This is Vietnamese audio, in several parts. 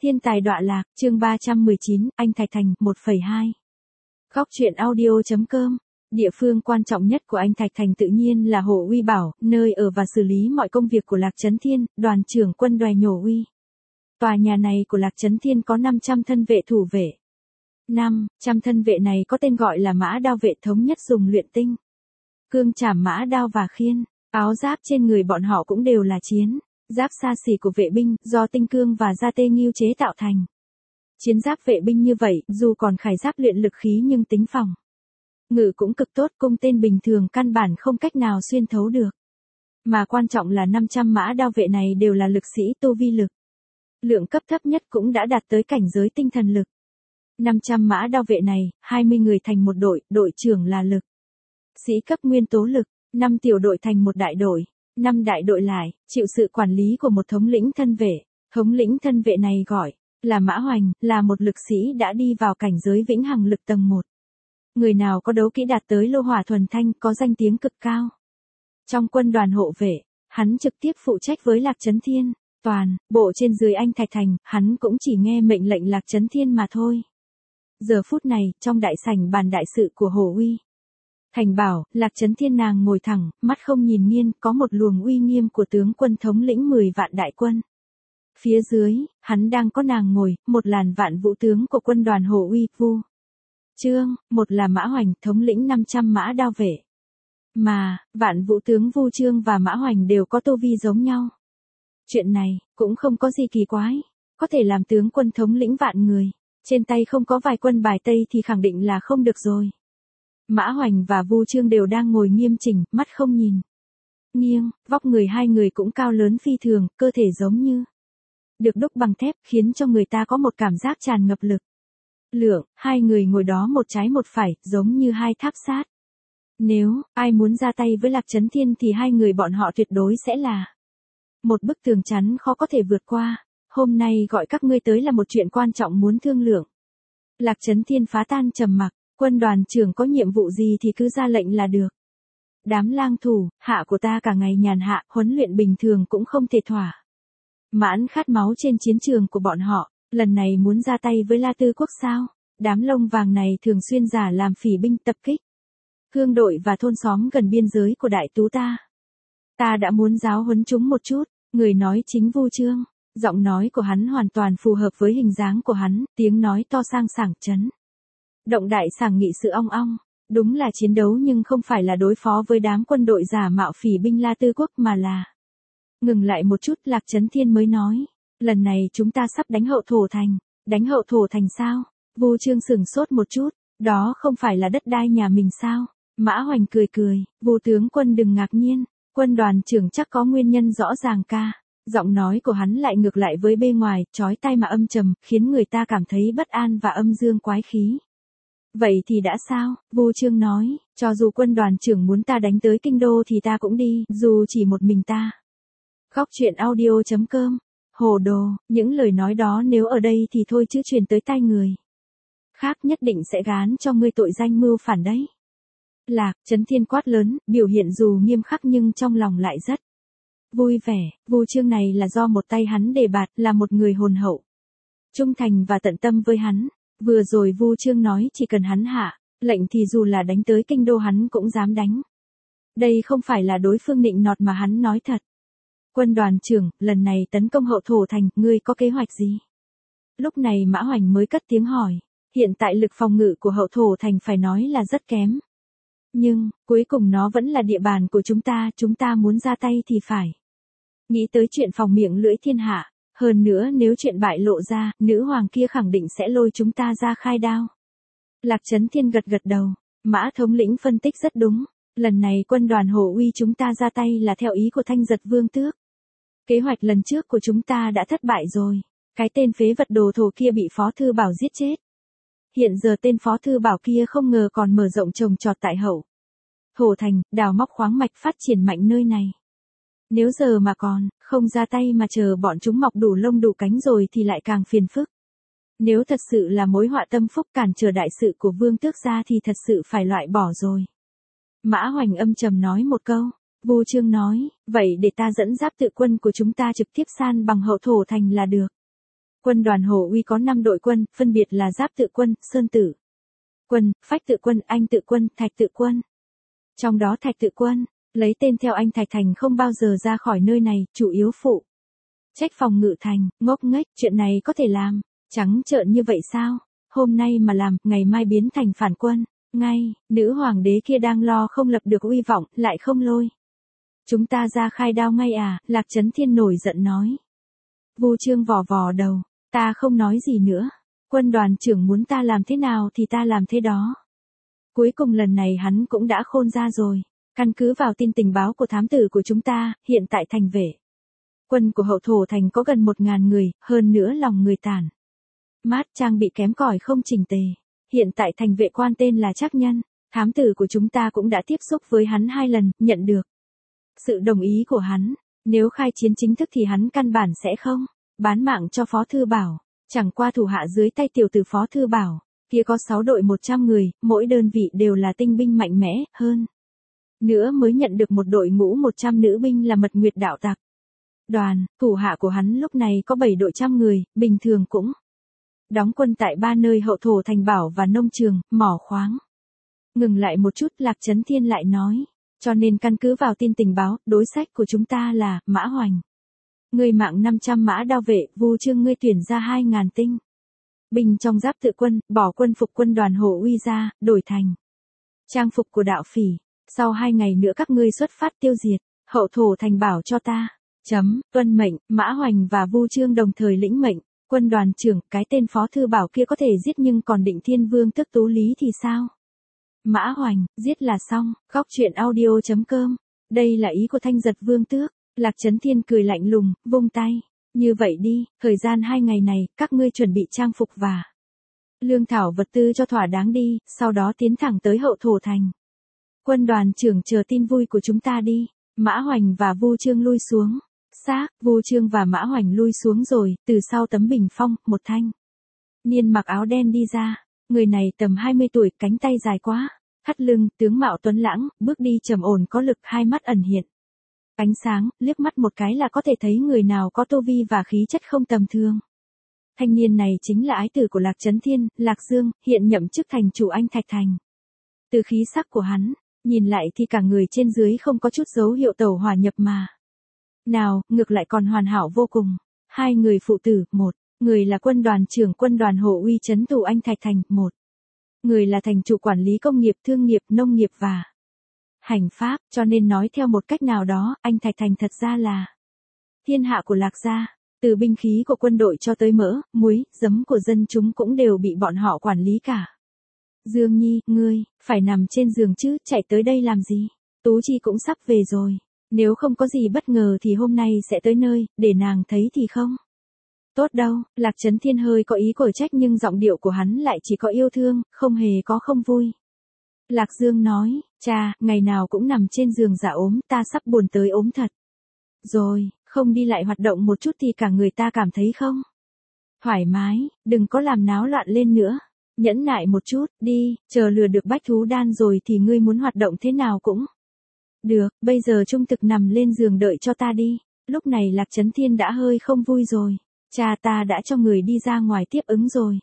Thiên tài đọa lạc, chương 319, anh Thạch Thành, 1,2. Góc truyện audio.com. Địa phương quan trọng nhất của anh Thạch Thành tự nhiên là Hồ Uy Bảo, nơi ở và xử lý mọi công việc của Lạc Chấn Thiên, đoàn trưởng quân Đoài Nhổ Uy. Tòa nhà này của Lạc Chấn Thiên có 500 thân vệ thủ vệ. 500 thân vệ này có tên gọi là mã đao vệ, thống nhất dùng luyện tinh. Cương chảm mã đao và khiên, áo giáp trên người bọn họ cũng đều là chiến giáp xa xỉ của vệ binh, do tinh cương và da tê nghiêu chế tạo thành. Chiến giáp vệ binh như vậy, dù còn khải giáp luyện lực khí nhưng tính phòng ngự cũng cực tốt, cung tên bình thường căn bản không cách nào xuyên thấu được. Mà quan trọng là 500 mã đao vệ này đều là lực sĩ tu vi lực. Lượng cấp thấp nhất cũng đã đạt tới cảnh giới tinh thần lực. 500 mã đao vệ này, 20 người thành một đội, đội trưởng là lực sĩ cấp nguyên tố lực, 5 tiểu đội thành một đại đội, 5 đại đội lại, chịu sự quản lý của một thống lĩnh thân vệ. Thống lĩnh thân vệ này gọi là Mã Hoành, là một lực sĩ đã đi vào cảnh giới vĩnh hằng lực tầng 1. Người nào có đấu kỹ đạt tới lô hỏa thuần thanh có danh tiếng cực cao. Trong quân đoàn hộ vệ, hắn trực tiếp phụ trách với Lạc Chấn Thiên, toàn bộ trên dưới anh Thạch Thành, hắn cũng chỉ nghe mệnh lệnh Lạc Chấn Thiên mà thôi. Giờ phút này, trong đại sảnh bàn đại sự của Hồ Uy Thành bảo, Lạc Chấn Thiên nàng ngồi thẳng, mắt không nhìn nghiêng, có một luồng uy nghiêm của tướng quân thống lĩnh 10 vạn đại quân. Phía dưới, hắn đang có nàng ngồi, một làn vạn vũ tướng của quân đoàn Hồ Uy Vu Trương, một là Mã Hoành, thống lĩnh 500 mã đao vệ. Mà, vạn vũ tướng Vu Trương và Mã Hoành đều có tu vi giống nhau. Chuyện này, cũng không có gì kỳ quái, có thể làm tướng quân thống lĩnh vạn người, trên tay không có vài quân bài Tây thì khẳng định là không được rồi. Mã Hoành và Vu Trương đều đang ngồi nghiêm chỉnh, mắt không nhìn nghiêng, vóc người hai người cũng cao lớn phi thường, cơ thể giống như được đúc bằng thép, khiến cho người ta có một cảm giác tràn ngập lực lượng. Hai người ngồi đó một trái một phải, giống như hai tháp sát. Nếu ai muốn ra tay với Lạc Chấn Thiên thì hai người bọn họ tuyệt đối sẽ là một bức tường chắn khó có thể vượt qua. Hôm nay gọi các ngươi tới là một chuyện quan trọng muốn thương lượng. Lạc Chấn Thiên phá tan trầm mặc, quân đoàn trưởng có nhiệm vụ gì thì cứ ra lệnh là được. Đám lang thủ, hạ của ta cả ngày nhàn hạ, huấn luyện bình thường cũng không thể thỏa mãn khát máu trên chiến trường của bọn họ, lần này muốn ra tay với La Tư Quốc sao? Đám lông vàng này thường xuyên giả làm phỉ binh tập kích hương đội và thôn xóm gần biên giới của đại tú ta. Ta đã muốn giáo huấn chúng một chút, người nói chính Vu Trương. Giọng nói của hắn hoàn toàn phù hợp với hình dáng của hắn, tiếng nói to sang sảng chấn động đại sảng nghị sự ong ong. Đúng là chiến đấu nhưng không phải là đối phó với đám quân đội giả mạo phỉ binh La Tư Quốc mà là. Ngừng lại một chút, Lạc Chấn Thiên mới nói, lần này chúng ta sắp đánh Hậu Thổ Thành. Đánh Hậu Thổ Thành sao? Vu Trương sửng sốt một chút, đó không phải là đất đai nhà mình sao? Mã Hoành cười cười, Vu tướng quân đừng ngạc nhiên, quân đoàn trưởng chắc có nguyên nhân rõ ràng ca. Giọng nói của hắn lại ngược lại với bề ngoài, chói tai mà âm trầm, khiến người ta cảm thấy bất an và âm dương quái khí. Vậy thì đã sao? Vu Trương nói, cho dù quân đoàn trưởng muốn ta đánh tới kinh đô thì ta cũng đi, dù chỉ một mình ta. Góc truyện audio.com. Hồ đồ, những lời nói đó nếu ở đây thì thôi chứ truyền tới tai người khác nhất định sẽ gán cho ngươi tội danh mưu phản đấy. Lạc Chấn Thiên quát lớn, biểu hiện dù nghiêm khắc nhưng trong lòng lại rất vui vẻ. Vu Trương này là do một tay hắn đề bạt, là một người hồn hậu, trung thành và tận tâm với hắn. Vừa rồi Vu Trương nói chỉ cần hắn hạ lệnh thì dù là đánh tới kinh đô hắn cũng dám đánh. Đây không phải là đối phương nịnh nọt mà hắn nói thật. Quân đoàn trưởng, lần này tấn công Hậu Thổ Thành, ngươi có kế hoạch gì? Lúc này Mã Hoành mới cất tiếng hỏi. Hiện tại lực phòng ngự của Hậu Thổ Thành phải nói là rất kém. Nhưng, cuối cùng nó vẫn là địa bàn của chúng ta muốn ra tay thì phải nghĩ tới chuyện phòng miệng lưỡi thiên hạ. Hơn nữa nếu chuyện bại lộ ra, nữ hoàng kia khẳng định sẽ lôi chúng ta ra khai đao. Lạc Chấn Thiên gật gật đầu, Mã thống lĩnh phân tích rất đúng. Lần này quân đoàn Hồ Uy chúng ta ra tay là theo ý của Thanh Giật Vương Tước. Kế hoạch lần trước của chúng ta đã thất bại rồi. Cái tên phế vật đồ thổ kia bị Phó Thư Bảo giết chết. Hiện giờ tên Phó Thư Bảo kia không ngờ còn mở rộng trồng trọt tại Hậu Thổ Thành, đào móc khoáng mạch phát triển mạnh nơi này. Nếu giờ mà còn không ra tay mà chờ bọn chúng mọc đủ lông đủ cánh rồi thì lại càng phiền phức. Nếu thật sự là mối họa tâm phúc cản trở đại sự của Vương Tước gia thì thật sự phải loại bỏ rồi. Mã Hoành âm trầm nói một câu. Vu Trương nói, vậy để ta dẫn giáp tự quân của chúng ta trực tiếp san bằng Hậu Thổ Thành là được. Quân đoàn Hồ Uy có 5 đội quân, phân biệt là Giáp Tự quân, Sơn Tử quân, Phách Tự quân, Anh Tự quân, Thạch Tự quân. Trong đó Thạch Tự quân, lấy tên theo anh Thạch Thành không bao giờ ra khỏi nơi này, chủ yếu phụ trách phòng ngự thành, ngốc nghếch, chuyện này có thể làm, trắng trợn như vậy sao? Hôm nay mà làm, ngày mai biến thành phản quân, ngay, nữ hoàng đế kia đang lo không lập được uy vọng, lại không lôi chúng ta ra khai đao ngay à, Lạc Chấn Thiên nổi giận nói. Vu Chương vò vò đầu, ta không nói gì nữa, quân đoàn trưởng muốn ta làm thế nào thì ta làm thế đó. Cuối cùng lần này hắn cũng đã khôn ra rồi, căn cứ vào tin tình báo của thám tử của chúng ta, hiện tại thành vệ quân của Hậu Thổ thành có gần 1000 người, hơn nữa lòng người tản mát, trang bị kém cỏi không chỉnh tề. Hiện tại thành vệ quan tên là Trác Nhân, thám tử của chúng ta cũng đã tiếp xúc với hắn 2 lần, nhận được sự đồng ý của hắn. Nếu khai chiến chính thức thì hắn căn bản sẽ không bán mạng cho Phó Thư Bảo. Chẳng qua thủ hạ dưới tay tiểu tử Phó Thư Bảo kia có 6 đội 100 người, mỗi đơn vị đều là tinh binh mạnh mẽ hơn. Nữa mới nhận được một đội ngũ 100 nữ binh là Mật Nguyệt đạo tặc đoàn. Thủ hạ của hắn lúc này có 7 đội trăm người, bình thường cũng đóng quân tại 3 nơi Hậu Thổ thành bảo và nông trường, mỏ khoáng. Ngừng lại một chút, Lạc Chấn Thiên lại nói, cho nên căn cứ vào tin tình báo, đối sách của chúng ta là Mã Hoành. Ngươi mạng 500 mã đao vệ, Vu Chương ngươi tuyển ra 2000 tinh binh trong Giáp Tự quân, bỏ quân phục quân đoàn Hồ Uy ra, đổi thành trang phục của đạo phỉ. Sau 2 ngày nữa các ngươi xuất phát tiêu diệt Hậu Thổ thành bảo cho ta. Tuân mệnh. Mã Hoành và Vu Chương đồng thời lĩnh mệnh. Quân đoàn trưởng, cái tên Phó Thư Bảo kia có thể giết nhưng còn Định Thiên Vương tức Tú Lý thì sao? Mã Hoành, giết là xong. Khóc chuyện audio.com. Đây là ý của Thanh Giật Vương Tước. Lạc Chấn Thiên cười lạnh lùng, vung tay. Như vậy đi, thời gian 2 ngày này, các ngươi chuẩn bị trang phục và lương thảo vật tư cho thỏa đáng đi, sau đó tiến thẳng tới Hậu Thổ thành. Quân đoàn trưởng chờ tin vui của chúng ta đi. Mã Hoành và Vu Chương lui xuống. Xác, Vu Chương và Mã Hoành lui xuống rồi, từ sau tấm bình phong, một thanh niên mặc áo đen đi ra. Người này tầm 20 tuổi, cánh tay dài quá, thắt lưng, tướng mạo tuấn lãng, bước đi trầm ổn có lực, 2 mắt ẩn hiện ánh sáng, liếc mắt một cái là có thể thấy người nào có tu vi và khí chất không tầm thường. Thanh niên này chính là ái tử của Lạc Chấn Thiên, Lạc Dương, hiện nhậm chức thành chủ Anh Thạch Thành. Từ khí sắc của hắn, nhìn lại thì cả người trên dưới không có chút dấu hiệu tẩu hỏa nhập mà. Nào, ngược lại còn hoàn hảo vô cùng. 2 người phụ tử, 1 người là quân đoàn trưởng quân đoàn Hồ Uy trấn thủ Anh Thạch Thành, 1 người là thành chủ quản lý công nghiệp, thương nghiệp, nông nghiệp và hành pháp, cho nên nói theo một cách nào đó, Anh Thạch Thành thật ra là thiên hạ của Lạc gia, từ binh khí của quân đội cho tới mỡ, muối, giấm của dân chúng cũng đều bị bọn họ quản lý cả. Dương Nhi, ngươi, phải nằm trên giường chứ, chạy tới đây làm gì? Tú Chi cũng sắp về rồi. Nếu không có gì bất ngờ thì hôm nay sẽ tới nơi, để nàng thấy thì không tốt đâu. Lạc Chấn Thiên hơi có ý cở trách nhưng giọng điệu của hắn lại chỉ có yêu thương, không hề có không vui. Lạc Dương nói, cha, ngày nào cũng nằm trên giường giả ốm, ta sắp buồn tới ốm thật. Rồi, không đi lại hoạt động một chút thì cả người ta cảm thấy không thoải mái, đừng có làm náo loạn lên nữa. Nhẫn nại một chút, đi, chờ lừa được bách thú đan rồi thì ngươi muốn hoạt động thế nào cũng được, bây giờ trung thực nằm lên giường đợi cho ta đi. Lúc này Lạc Chấn Thiên đã hơi không vui rồi. Cha ta đã cho người đi ra ngoài tiếp ứng rồi.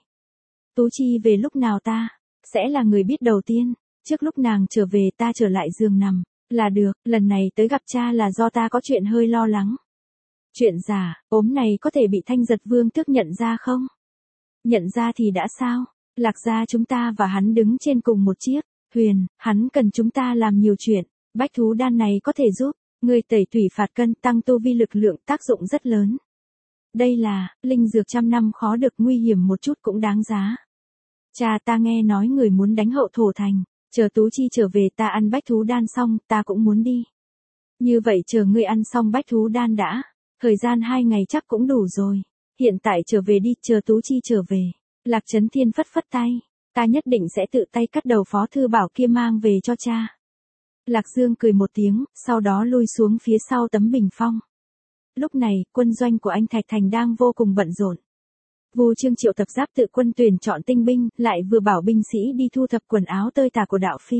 Tú Chi về lúc nào ta sẽ là người biết đầu tiên. Trước lúc nàng trở về ta trở lại giường nằm là được, lần này tới gặp cha là do ta có chuyện hơi lo lắng. Chuyện giả, ốm này có thể bị Thanh Giật Vương Tước nhận ra không? Nhận ra thì đã sao? Lạc gia chúng ta và hắn đứng trên cùng một chiếc thuyền, hắn cần chúng ta làm nhiều chuyện. Bách thú đan này có thể giúp người tẩy tủy phạt cân, tăng tu vi lực lượng, tác dụng rất lớn. Đây là linh dược trăm năm khó được, nguy hiểm một chút cũng đáng giá. Cha ta nghe nói người muốn đánh Hậu Thổ thành, chờ Tú Chi trở về ta ăn bách thú đan xong, ta cũng muốn đi. Như vậy chờ ngươi ăn xong bách thú đan đã, thời gian 2 ngày chắc cũng đủ rồi. Hiện tại trở về đi, chờ Tú Chi trở về. Lạc Chấn Thiên phất phất tay, ta nhất định sẽ tự tay cắt đầu Phó Thư Bảo kia mang về cho cha. Lạc Dương cười một tiếng, sau đó lui xuống phía sau tấm bình phong. Lúc này, quân doanh của Anh Thạch Thành đang vô cùng bận rộn. Vu Chương triệu tập Giáp Tự quân tuyển chọn tinh binh, lại vừa bảo binh sĩ đi thu thập quần áo tơi tả của đạo phi.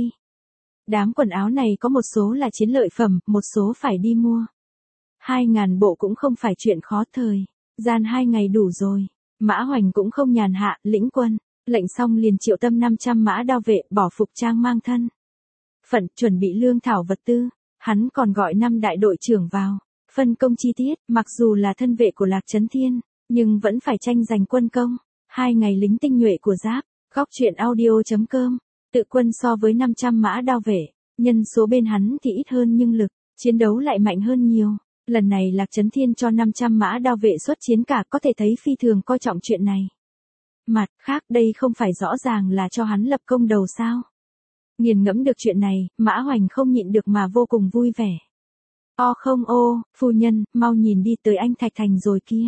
Đám quần áo này có một số là chiến lợi phẩm, một số phải đi mua. 2000 bộ cũng không phải chuyện khó, thời gian 2 ngày đủ rồi. Mã Hoành cũng không nhàn hạ, lĩnh quân, lệnh xong liền triệu tâm 500 mã đao vệ, bỏ phục trang mang thân. Phận, chuẩn bị lương thảo vật tư, hắn còn gọi 5 đại đội trưởng vào, phân công chi tiết, mặc dù là thân vệ của Lạc Chấn Thiên, nhưng vẫn phải tranh giành quân công. 2 ngày lính tinh nhuệ của Giáp, góc truyện audio.com, tự quân so với 500 mã đao vệ, nhân số bên hắn thì ít hơn nhưng lực chiến đấu lại mạnh hơn nhiều. Lần này Lạc Chấn Thiên cho 500 mã đao vệ xuất chiến cả, có thể thấy phi thường coi trọng chuyện này. Mặt khác, đây không phải rõ ràng là cho hắn lập công đầu sao? Nghiền ngẫm được chuyện này, Mã Hoành không nhịn được mà vô cùng vui vẻ. O không ô, phu nhân, mau nhìn đi tới anh Thạch Thành rồi kia.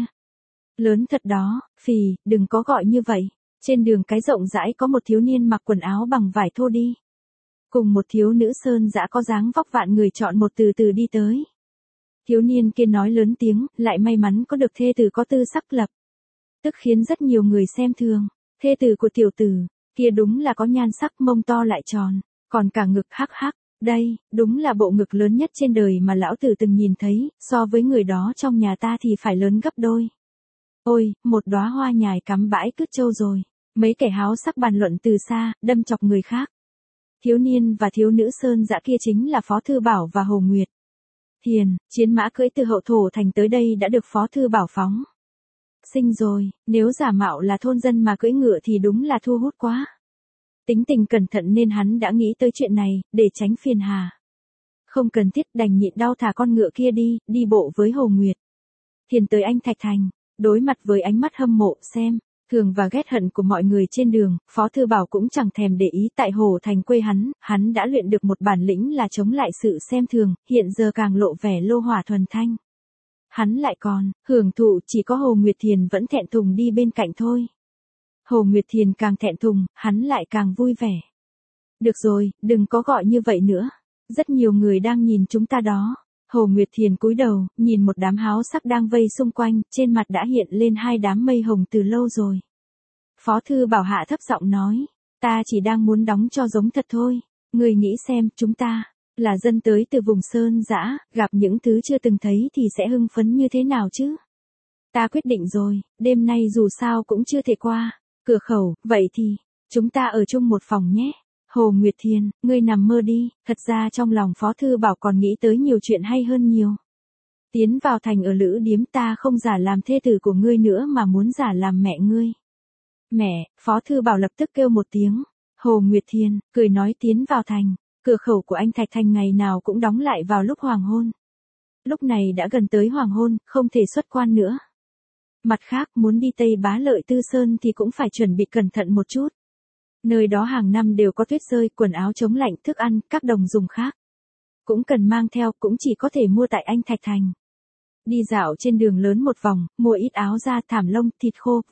Lớn thật đó, phì, đừng có gọi như vậy. Trên đường cái rộng rãi có một thiếu niên mặc quần áo bằng vải thô đi. Cùng một thiếu nữ sơn dã có dáng vóc vạn người chọn một từ từ đi tới. Thiếu niên kia nói lớn tiếng, lại may mắn có được thê tử có tư sắc lập. Tức khiến rất nhiều người xem thường. Thê tử của tiểu tử, kia đúng là có nhan sắc, mông to lại tròn, còn cả ngực hắc hắc. Đây, đúng là bộ ngực lớn nhất trên đời mà lão tử từng nhìn thấy, so với người đó trong nhà ta thì phải lớn gấp đôi. Ôi, một đóa hoa nhài cắm bãi cứt trâu rồi. Mấy kẻ háo sắc bàn luận từ xa, đâm chọc người khác. Thiếu niên và thiếu nữ sơn dã kia chính là Phó Thư Bảo và Hồ Nguyệt Thiền. Chiến mã cưỡi từ Hậu Thổ Thành tới đây đã được Phó Thư Bảo phóng sinh rồi, nếu giả mạo là thôn dân mà cưỡi ngựa thì đúng là thu hút quá. Tính tình cẩn thận nên hắn đã nghĩ tới chuyện này, để tránh phiền hà. Không cần thiết, đành nhịn đau thả con ngựa kia đi bộ với Hồ Nguyệt Thiền tới anh Thạch Thành, đối mặt với ánh mắt hâm mộ, xem thường và ghét hận của mọi người trên đường, Phó Thư Bảo cũng chẳng thèm để ý. Tại Hồ Thành quê hắn đã luyện được một bản lĩnh là chống lại sự xem thường, hiện giờ càng lộ vẻ lô hỏa thuần thanh. Hắn lại còn hưởng thụ, chỉ có Hồ Nguyệt Thiền vẫn thẹn thùng đi bên cạnh thôi. Hồ Nguyệt Thiền càng thẹn thùng, hắn lại càng vui vẻ. Được rồi, đừng có gọi như vậy nữa. Rất nhiều người đang nhìn chúng ta đó. Hồ Nguyệt Thiền cúi đầu, nhìn một đám háo sắc đang vây xung quanh, trên mặt đã hiện lên 2 đám mây hồng từ lâu rồi. Phó Thư Bảo hạ thấp giọng nói, ta chỉ đang muốn đóng cho giống thật thôi. Người nghĩ xem, chúng ta là dân tới từ vùng sơn dã, gặp những thứ chưa từng thấy thì sẽ hưng phấn như thế nào chứ? Ta quyết định rồi, đêm nay dù sao cũng chưa thể qua cửa khẩu, vậy thì chúng ta ở chung một phòng nhé. Hồ Nguyệt Thiền, ngươi nằm mơ đi. Thật ra trong lòng Phó Thư Bảo còn nghĩ tới nhiều chuyện hay hơn nhiều. Tiến vào thành ở lữ điếm, ta không giả làm thê tử của ngươi nữa mà muốn giả làm mẹ ngươi. Mẹ, Phó Thư Bảo lập tức kêu một tiếng. Hồ Nguyệt Thiền, cười nói tiến vào thành. Cửa khẩu của anh Thạch Thành ngày nào cũng đóng lại vào lúc hoàng hôn. Lúc này đã gần tới hoàng hôn, không thể xuất quan nữa. Mặt khác, muốn đi Tây Bá Lợi Tư Sơn thì cũng phải chuẩn bị cẩn thận một chút. Nơi đó hàng năm đều có tuyết rơi, quần áo chống lạnh, thức ăn, các đồng dùng khác cũng cần mang theo, cũng chỉ có thể mua tại anh Thạch Thành. Đi dạo trên đường lớn một vòng, mua ít áo da, thảm lông, thịt khô,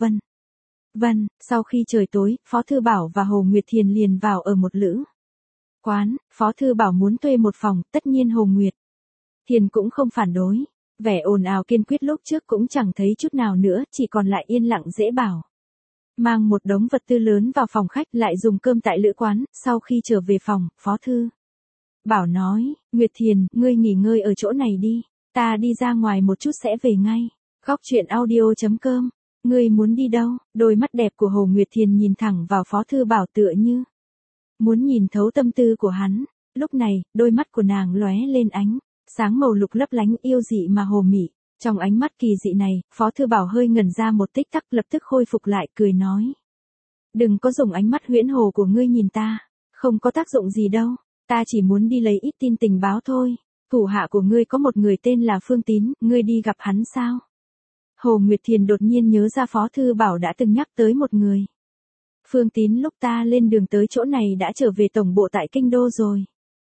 vân. Sau khi trời tối, Phó Thư Bảo và Hồ Nguyệt Thiền liền vào ở một lữ quán. Phó Thư Bảo muốn thuê một phòng, tất nhiên Hồ Nguyệt Thiền cũng không phản đối. Vẻ ồn ào kiên quyết lúc trước cũng chẳng thấy chút nào nữa, chỉ còn lại yên lặng dễ bảo. Mang một đống vật tư lớn vào phòng khách, lại dùng cơm tại lữ quán. Sau khi trở về phòng, Phó Thư Bảo nói, Nguyệt Thiền, ngươi nghỉ ngơi ở chỗ này đi. Ta đi ra ngoài một chút sẽ về ngay. Góc truyện audio.com. Ngươi muốn đi đâu? Đôi mắt đẹp của Hồ Nguyệt Thiền nhìn thẳng vào Phó Thư Bảo tựa như muốn nhìn thấu tâm tư của hắn. Lúc này, đôi mắt của nàng lóe lên ánh sáng màu lục lấp lánh yêu dị mà hồ mị. Trong ánh mắt kỳ dị này, Phó Thư Bảo hơi ngẩn ra một tích tắc, lập tức khôi phục lại, cười nói. Đừng có dùng ánh mắt huyễn hồ của ngươi nhìn ta. Không có tác dụng gì đâu. Ta chỉ muốn đi lấy ít tin tình báo thôi. Thủ hạ của ngươi có một người tên là Phương Tín, ngươi đi gặp hắn sao? Hồ Nguyệt Thiền đột nhiên nhớ ra Phó Thư Bảo đã từng nhắc tới một người. Phương Tín lúc ta lên đường tới chỗ này đã trở về tổng bộ tại Kinh Đô rồi.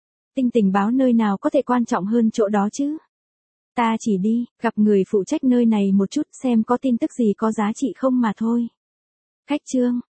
Tình báo nơi nào có thể quan trọng hơn chỗ đó chứ? Ta chỉ đi, gặp người phụ trách nơi này một chút, xem có tin tức gì có giá trị không mà thôi. Khách trương,